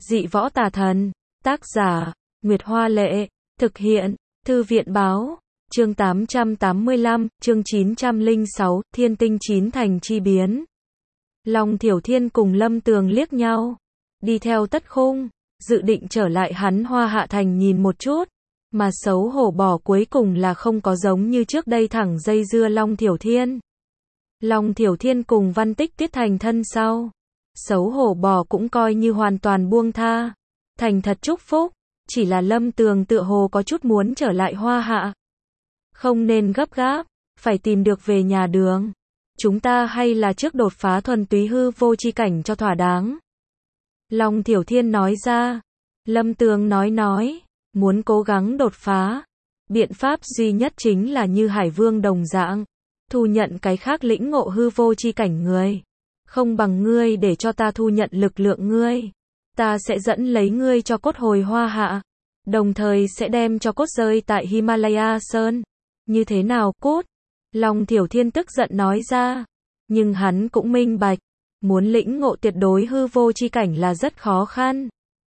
Dị võ tà thần. Tác giả, Nguyệt Hoa Lệ. Thực hiện, Thư viện Báo. Chương 885, chương 906, Thiên tinh chín thành chi biến. Long Thiểu Thiên cùng Lâm Tường liếc nhau. Đi theo Tất Khung, dự định trở lại hắn Hoa Hạ Thành nhìn một chút. Mà xấu hổ bỏ cuối cùng là không có giống như trước đây thẳng dây dưa Long Thiểu Thiên. Long Thiểu Thiên cùng Văn Tích Tiết thành thân sau. Xấu hổ bỏ cũng coi như hoàn toàn buông tha. Thành thật chúc phúc. Chỉ là Lâm Tường tựa hồ có chút muốn trở lại Hoa Hạ. Không nên gấp gáp, phải tìm được về nhà đường. Chúng ta hay là trước đột phá thuần túy hư vô chi cảnh cho thỏa đáng. Long Thiểu Thiên nói ra. Lâm Tường nói, muốn cố gắng đột phá. Biện pháp duy nhất chính là như Hải Vương đồng dạng. Thu nhận cái khác lĩnh ngộ hư vô chi cảnh người. Không bằng ngươi để cho ta thu nhận lực lượng ngươi. Ta sẽ dẫn lấy ngươi cho cốt hồi Hoa Hạ. Đồng thời sẽ đem cho cốt rơi tại Himalaya Sơn. Như thế nào cốt? Long Thiểu Thiên tức giận nói ra. Nhưng hắn cũng minh bạch. Muốn lĩnh ngộ tuyệt đối hư vô chi cảnh là rất khó khăn.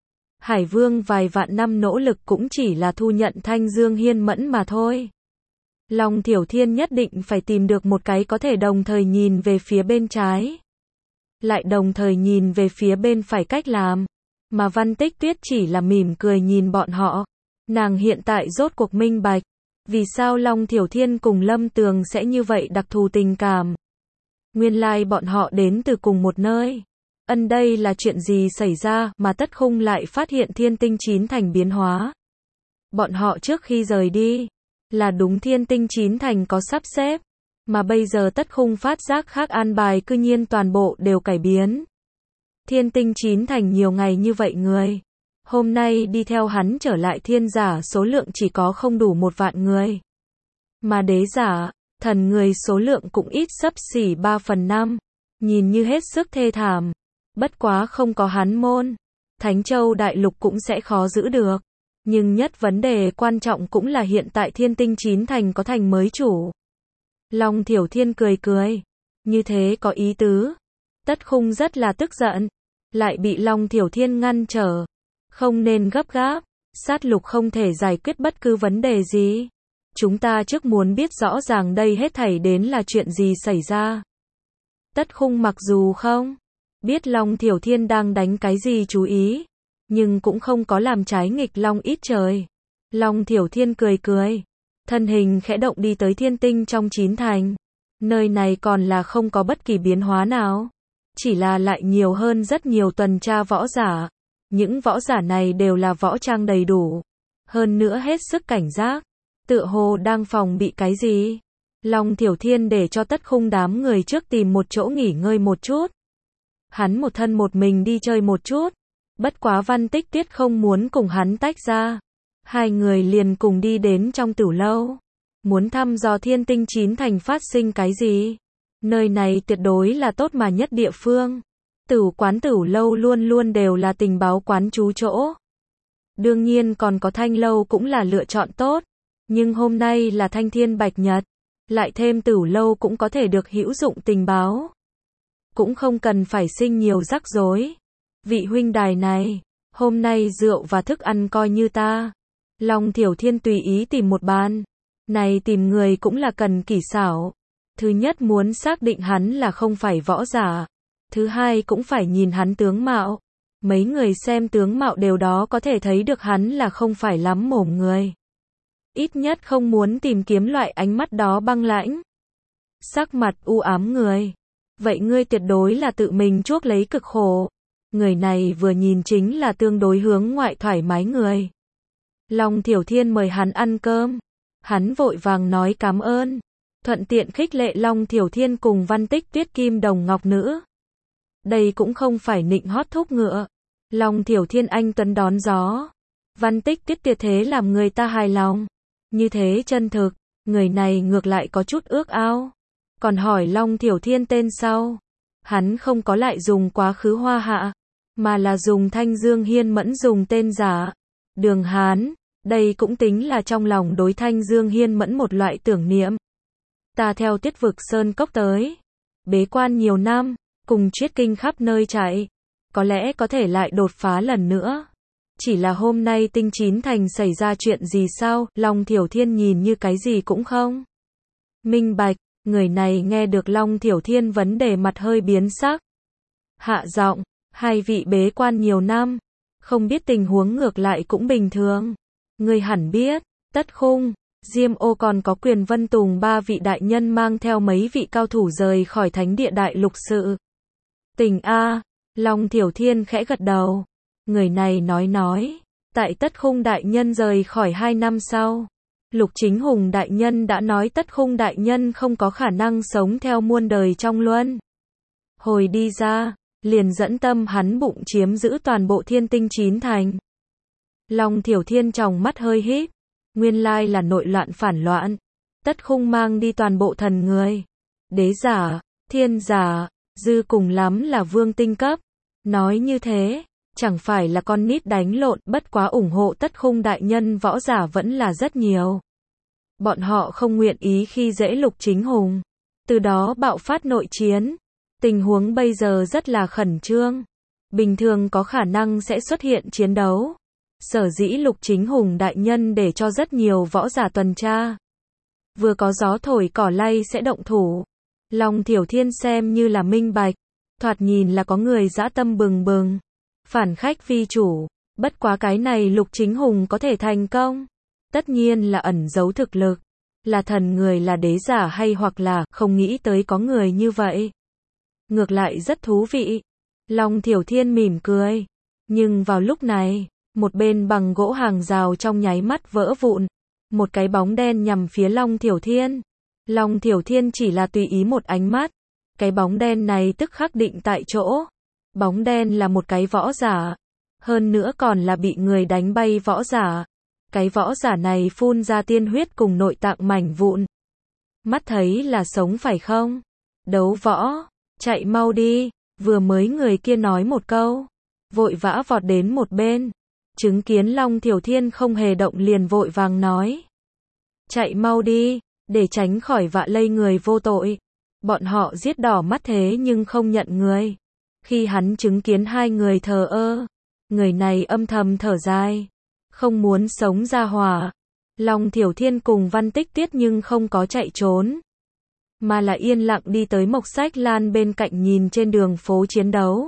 Hải Vương vài vạn năm nỗ lực cũng chỉ là thu nhận Thanh Dương Hiên Mẫn mà thôi. Long Thiểu Thiên nhất định phải tìm được một cái có thể đồng thời nhìn về phía bên trái. Lại đồng thời nhìn về phía bên phải cách làm. Mà Văn Tích Tuyết chỉ là mỉm cười nhìn bọn họ. Nàng hiện tại rốt cuộc minh bạch. Vì sao Long Thiểu Thiên cùng Lâm Tường sẽ như vậy đặc thù tình cảm. Nguyên lai bọn họ đến từ cùng một nơi. Đây là chuyện gì xảy ra mà Tất Khung lại phát hiện thiên tinh chín thành biến hóa. Bọn họ trước khi rời đi. Là đúng thiên tinh chín thành có sắp xếp. Mà bây giờ Tất Khung phát giác khác an bài cư nhiên toàn bộ đều cải biến. Thiên tinh chín thành nhiều ngày như vậy người. Hôm nay đi theo hắn trở lại thiên giả số lượng chỉ có không đủ 1 vạn người. Mà đế giả, thần người số lượng cũng ít xấp xỉ 3/5. Nhìn như hết sức thê thảm. Bất quá không có hắn môn. Thánh Châu Đại Lục cũng sẽ khó giữ được. Nhưng nhất vấn đề quan trọng cũng là hiện tại thiên tinh chín thành có thành mới chủ. Long Thiểu Thiên cười. Như thế có ý tứ. Tất Khung rất là tức giận. Lại bị Long Thiểu Thiên ngăn trở. Không nên gấp gáp. Sát lục không thể giải quyết bất cứ vấn đề gì. Chúng ta trước muốn biết rõ ràng đây hết thảy đến là chuyện gì xảy ra. Tất Khung mặc dù không biết Long Thiểu Thiên đang đánh cái gì chú ý. Nhưng cũng không có làm trái nghịch Long ít trời. Long Thiểu Thiên cười. Thân hình khẽ động đi tới thiên tinh trong chín thành. Nơi này còn là không có bất kỳ biến hóa nào. Chỉ là lại nhiều hơn rất nhiều tuần tra võ giả. Những võ giả này đều là võ trang đầy đủ. Hơn nữa hết sức cảnh giác. Tựa hồ đang phòng bị cái gì. Long Thiểu Thiên để cho Tất Khung đám người trước tìm một chỗ nghỉ ngơi một chút. Hắn một thân một mình đi chơi một chút. Bất quá Văn Tích Tiết không muốn cùng hắn tách ra. Hai người liền cùng đi đến trong tử lâu. Muốn thăm dò thiên tinh chín thành phát sinh cái gì. Nơi này tuyệt đối là tốt mà nhất địa phương. Tử quán tử lâu luôn luôn đều là tình báo quán trú chỗ. Đương nhiên còn có Thanh lâu cũng là lựa chọn tốt. Nhưng hôm nay là Thanh Thiên Bạch Nhật. Lại thêm tử lâu cũng có thể được hữu dụng tình báo. Cũng không cần phải sinh nhiều rắc rối. Vị huynh đài này, hôm nay rượu và thức ăn coi như ta. Long Thiểu Thiên tùy ý tìm một bàn. Này tìm người cũng là cần kỹ xảo. Thứ nhất muốn xác định hắn là không phải võ giả. Thứ hai cũng phải nhìn hắn tướng mạo. Mấy người xem tướng mạo đều đó có thể thấy được hắn là không phải lắm mồm người. Ít nhất không muốn tìm kiếm loại ánh mắt đó băng lãnh. Sắc mặt u ám người. Vậy ngươi tuyệt đối là tự mình chuốc lấy cực khổ. Người này vừa nhìn chính là tương đối hướng ngoại thoải mái người. Long Thiểu Thiên mời hắn ăn cơm. Hắn vội vàng nói cảm ơn. Thuận tiện khích lệ Long Thiểu Thiên cùng Văn Tích Tuyết Kim Đồng Ngọc Nữ. Đây cũng không phải nịnh hót thúc ngựa. Long Thiểu Thiên anh tuấn đón gió. Văn Tích Tuyết tuyệt thế làm người ta hài lòng. Như thế chân thực. Người này ngược lại có chút ước ao. Còn hỏi Long Thiểu Thiên tên sau. Hắn không có lại dùng quá khứ Hoa Hạ. Mà là dùng Thanh Dương Hiên Mẫn dùng tên giả. Đường Hán. Đây cũng tính là trong lòng đối Thanh Dương Hiên Mẫn một loại tưởng niệm. Ta theo Tuyết Vực Sơn Cốc tới. Bế quan nhiều năm. Cùng triết kinh khắp nơi chạy. có lẽ có thể lại đột phá lần nữa. Chỉ là hôm nay Tinh Chín Thành xảy ra chuyện gì sao, Long Thiểu Thiên nhìn như cái gì cũng không minh bạch, người này nghe được Long Thiểu Thiên vấn đề mặt hơi biến sắc. Hạ giọng, hai vị bế quan nhiều năm, không biết tình huống ngược lại cũng bình thường. Người hẳn biết, Tất Khung, Diêm Ô còn có Quyền Vân Tùng ba vị đại nhân mang theo mấy vị cao thủ rời khỏi thánh địa đại lục sự. Tình a, Long Thiểu Thiên khẽ gật đầu. Người này nói, tại Tất Khung đại nhân rời khỏi 2 năm sau, Lục Chính Hùng đại nhân đã nói Tất Khung đại nhân không có khả năng sống theo muôn đời trong luân hồi đi ra, liền dẫn tâm hắn bụng chiếm giữ toàn bộ Thiên Tinh Chín Thành. Long Thiểu Thiên tròng mắt hơi híp, nguyên lai là nội loạn phản loạn, Tất Khung mang đi toàn bộ thần người, đế giả, thiên giả, dư cùng lắm là vương tinh cấp. Nói như thế, chẳng phải là con nít đánh lộn, bất quá ủng hộ Tất Khung đại nhân võ giả vẫn là rất nhiều. Bọn họ không nguyện ý khi dễ Lục Chính Hùng, từ đó bạo phát nội chiến. Tình huống bây giờ rất là khẩn trương, bình thường có khả năng sẽ xuất hiện chiến đấu. Sở dĩ Lục Chính Hùng đại nhân để cho rất nhiều võ giả tuần tra. Vừa có gió thổi cỏ lay sẽ động thủ. Long Thiểu Thiên xem như là minh bạch, thoạt nhìn là có người dã tâm bừng bừng, phản khách vi chủ, bất quá cái này Lục Chính Hùng có thể thành công, tất nhiên là ẩn giấu thực lực, là thần người, là đế giả hay hoặc là không nghĩ tới có người như vậy. Ngược lại rất thú vị. Long Thiểu Thiên mỉm cười, nhưng vào lúc này, một bên bằng gỗ hàng rào trong nháy mắt vỡ vụn, một cái bóng đen nhằm phía Long Thiểu Thiên. Long Thiểu Thiên chỉ là tùy ý một ánh mắt, cái bóng đen này tức khắc định tại chỗ. Bóng đen là một cái võ giả, hơn nữa còn là bị người đánh bay võ giả. Cái võ giả này phun ra tiên huyết cùng nội tạng mảnh vụn. Mắt thấy là sống phải không? Đấu võ, chạy mau đi, vừa mới người kia nói một câu, vội vã vọt đến một bên, chứng kiến Long Thiểu Thiên không hề động liền vội vàng nói. Chạy mau đi, để tránh khỏi vạ lây người vô tội. Bọn họ giết đỏ mắt thế nhưng không nhận người. Khi hắn chứng kiến hai người thờ ơ, người này âm thầm thở dài, không muốn sống ra hỏa. Long Thiểu Thiên cùng Văn Tích Tiết nhưng không có chạy trốn, mà là yên lặng đi tới Mộc Sách Lan bên cạnh nhìn trên đường phố chiến đấu.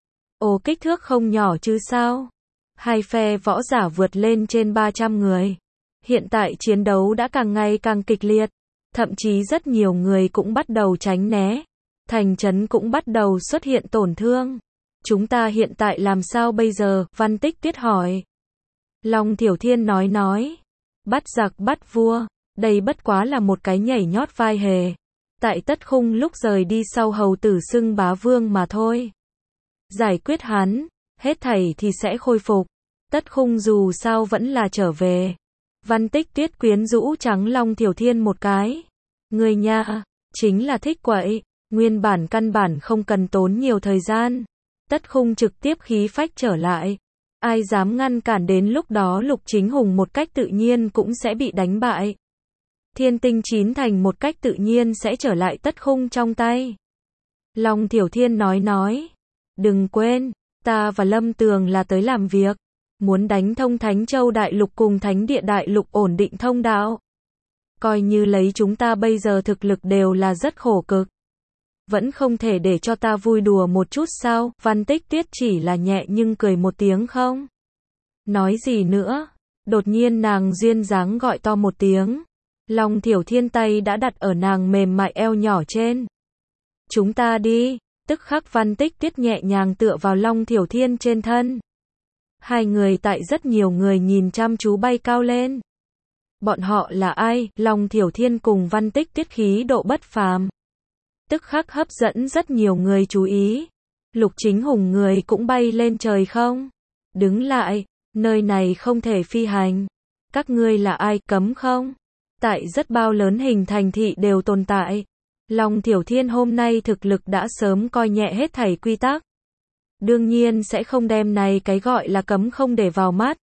Ồ, kích thước không nhỏ chứ sao? Hai phe võ giả vượt lên trên 300 người. Hiện tại chiến đấu đã càng ngày càng kịch liệt, thậm chí rất nhiều người cũng bắt đầu tránh né. Thành trấn cũng bắt đầu xuất hiện tổn thương. Chúng ta hiện tại làm sao bây giờ? Văn Tích Tiết hỏi. Long Thiểu Thiên nói. Bắt giặc bắt vua, đây bất quá là một cái nhảy nhót vai hề. Tại Tất Khung lúc rời đi sau hầu tử xưng bá vương mà thôi. Giải quyết hắn, hết thảy thì sẽ khôi phục. Tất Khung dù sao vẫn là trở về. Văn Tích Tiết quyến rũ trắng Long Thiểu Thiên một cái. Người nha, chính là thích quậy, nguyên bản căn bản không cần tốn nhiều thời gian. Tất Khung trực tiếp khí phách trở lại. Ai dám ngăn cản, đến lúc đó Lục Chính Hùng một cách tự nhiên cũng sẽ bị đánh bại. Thiên Tinh Chín Thành một cách tự nhiên sẽ trở lại Tất Khung trong tay. Long Thiểu Thiên nói. Đừng quên, ta và Lâm Tường là tới làm việc. Muốn đánh thông Thánh Châu Đại Lục cùng Thánh Địa Đại Lục ổn định thông đạo. Coi như lấy chúng ta bây giờ thực lực đều là rất khổ cực. Vẫn không thể để cho ta vui đùa một chút sao? Văn Tích Tiết chỉ là nhẹ nhưng cười một tiếng không nói gì nữa. Đột nhiên nàng duyên dáng gọi to một tiếng. Long Thiểu Thiên tay đã đặt ở nàng mềm mại eo nhỏ trên. Chúng ta đi. Tức khắc Văn Tích Tiết nhẹ nhàng tựa vào Long Thiểu Thiên trên thân. Hai người tại rất nhiều người nhìn chăm chú bay cao lên. Bọn họ là ai? Long Thiểu Thiên cùng Văn Tích Tiết khí độ bất phàm, tức khắc hấp dẫn rất nhiều người chú ý. Lục Chính Hùng người cũng bay lên trời không? Đứng lại, nơi này không thể phi hành. Các ngươi là ai, cấm không? Tại rất bao lớn hình thành thị đều tồn tại. Long Thiểu Thiên hôm nay thực lực đã sớm coi nhẹ hết thảy quy tắc. Đương nhiên sẽ không đem này cái gọi là cấm không để vào mắt.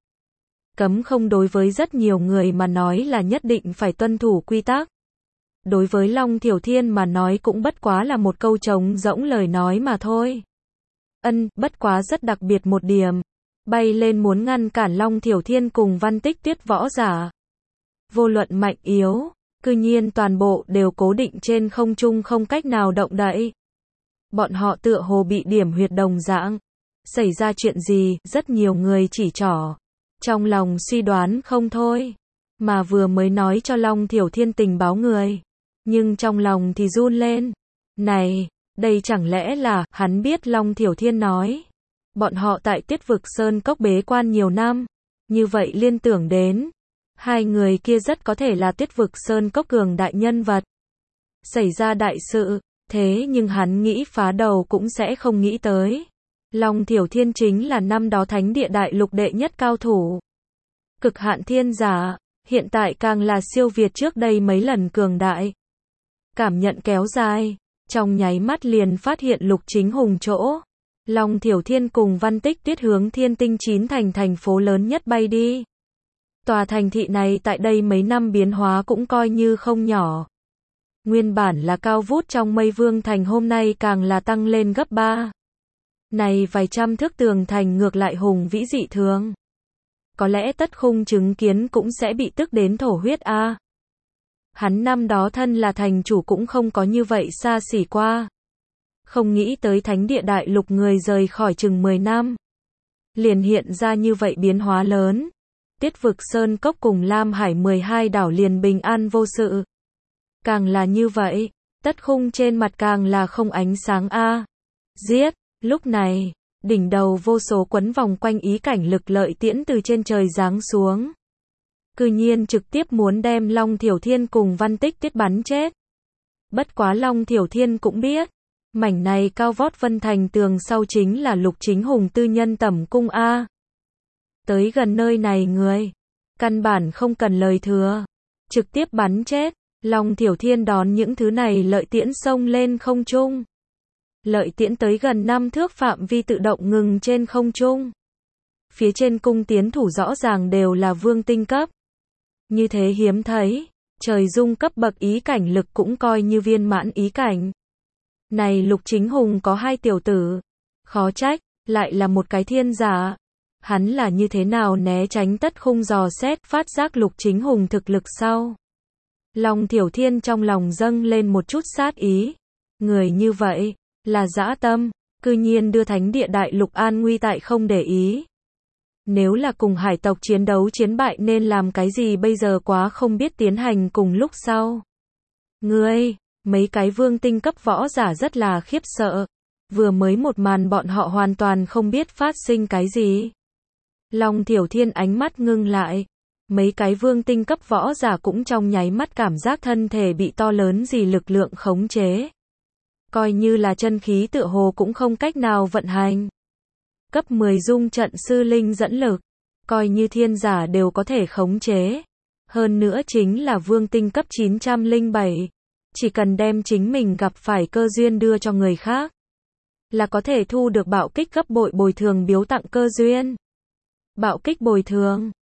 Cấm không đối với rất nhiều người mà nói là nhất định phải tuân thủ quy tắc. Đối với Long Thiểu Thiên mà nói cũng bất quá là một câu trống rỗng lời nói mà thôi. Bất quá rất đặc biệt một điểm. Bay lên muốn ngăn cản Long Thiểu Thiên cùng Văn Tích Tuyết võ giả. Vô luận mạnh yếu, cư nhiên toàn bộ đều cố định trên không trung không cách nào động đậy. Bọn họ tựa hồ bị điểm huyệt đồng dạng. Xảy ra chuyện gì, rất nhiều người chỉ trỏ. Trong lòng suy đoán không thôi. Mà vừa mới nói cho Long Thiểu Thiên tình báo người. Nhưng trong lòng thì run lên. Này, đây chẳng lẽ là, hắn biết Long Thiểu Thiên nói. Bọn họ tại Tiết Vực Sơn Cốc bế quan nhiều năm. Như vậy liên tưởng đến. Hai người kia rất có thể là Tiết Vực Sơn Cốc cường đại nhân vật. Xảy ra đại sự, thế nhưng hắn nghĩ phá đầu cũng sẽ không nghĩ tới. Long Thiểu Thiên chính là năm đó Thánh Địa Đại Lục đệ nhất cao thủ. Cực hạn thiên giả, hiện tại càng là siêu việt trước đây mấy lần cường đại. Cảm nhận kéo dài, trong nháy mắt liền phát hiện Lục Chính Hùng chỗ. Long Thiểu Thiên cùng Văn Tích Tuyết hướng Thiên Tinh 9 thành phố lớn nhất bay đi. Tòa thành thị này tại đây mấy năm biến hóa cũng coi như không nhỏ. Nguyên bản là cao vút trong mây vương thành hôm nay càng là tăng lên gấp 3. Này vài trăm thước tường thành ngược lại hùng vĩ dị thường. Có lẽ Tất Khung chứng kiến cũng sẽ bị tức đến thổ huyết a. Hắn năm đó thân là thành chủ cũng không có như vậy xa xỉ qua. Không nghĩ tới Thánh Địa Đại Lục người rời khỏi chừng 10 năm. Liền hiện ra như vậy biến hóa lớn. Tiết Vực Sơn Cốc cùng Lam Hải 12 đảo liền bình an vô sự. Càng là như vậy, Tất Khung trên mặt càng là không ánh sáng a. Giết, lúc này, đỉnh đầu vô số quấn vòng quanh ý cảnh lực lợi tiễn từ trên trời giáng xuống. Cư nhiên trực tiếp muốn đem Long Thiểu Thiên cùng Văn Tích Tuyết bắn chết. Bất quá Long Thiểu Thiên cũng biết, mảnh này cao vót Vân Thành tường sau chính là Lục Chính Hùng tư nhân tẩm cung a. Tới gần nơi này người, căn bản không cần lời thừa, trực tiếp bắn chết. Long Thiểu Thiên đón những thứ này lợi tiễn xông lên không trung. Lợi tiễn tới gần 5 thước phạm vi tự động ngừng trên không trung. Phía trên cung tiến thủ rõ ràng đều là vương tinh cấp. Như thế hiếm thấy, trời dung cấp bậc ý cảnh lực cũng coi như viên mãn ý cảnh. Này Lục Chính Hùng có 2 tiểu tử, khó trách, lại là một cái thiên giả. Hắn là như thế nào né tránh Tất Khung dò xét phát giác Lục Chính Hùng thực lực sau. Long Thiểu Thiên trong lòng dâng lên một chút sát ý. Người như vậy, là dã tâm, cư nhiên đưa Thánh Địa Đại Lục an nguy tại không để ý. Nếu là cùng hải tộc chiến đấu chiến bại nên làm cái gì bây giờ quá không biết tiến hành cùng lúc sau. Ngươi, mấy cái vương tinh cấp võ giả rất là khiếp sợ. Vừa mới một màn bọn họ hoàn toàn không biết phát sinh cái gì. Long Thiểu Thiên ánh mắt ngưng lại. Mấy cái vương tinh cấp võ giả cũng trong nháy mắt cảm giác thân thể bị to lớn gì lực lượng khống chế. Coi như là chân khí tựa hồ cũng không cách nào vận hành. Cấp 10 dung trận sư linh dẫn lực, coi như thiên giả đều có thể khống chế. Hơn nữa chính là vương tinh cấp 907. Chỉ cần đem chính mình gặp phải cơ duyên đưa cho người khác, là có thể thu được bạo kích gấp bội bồi thường biếu tặng cơ duyên. Bạo kích bồi thường,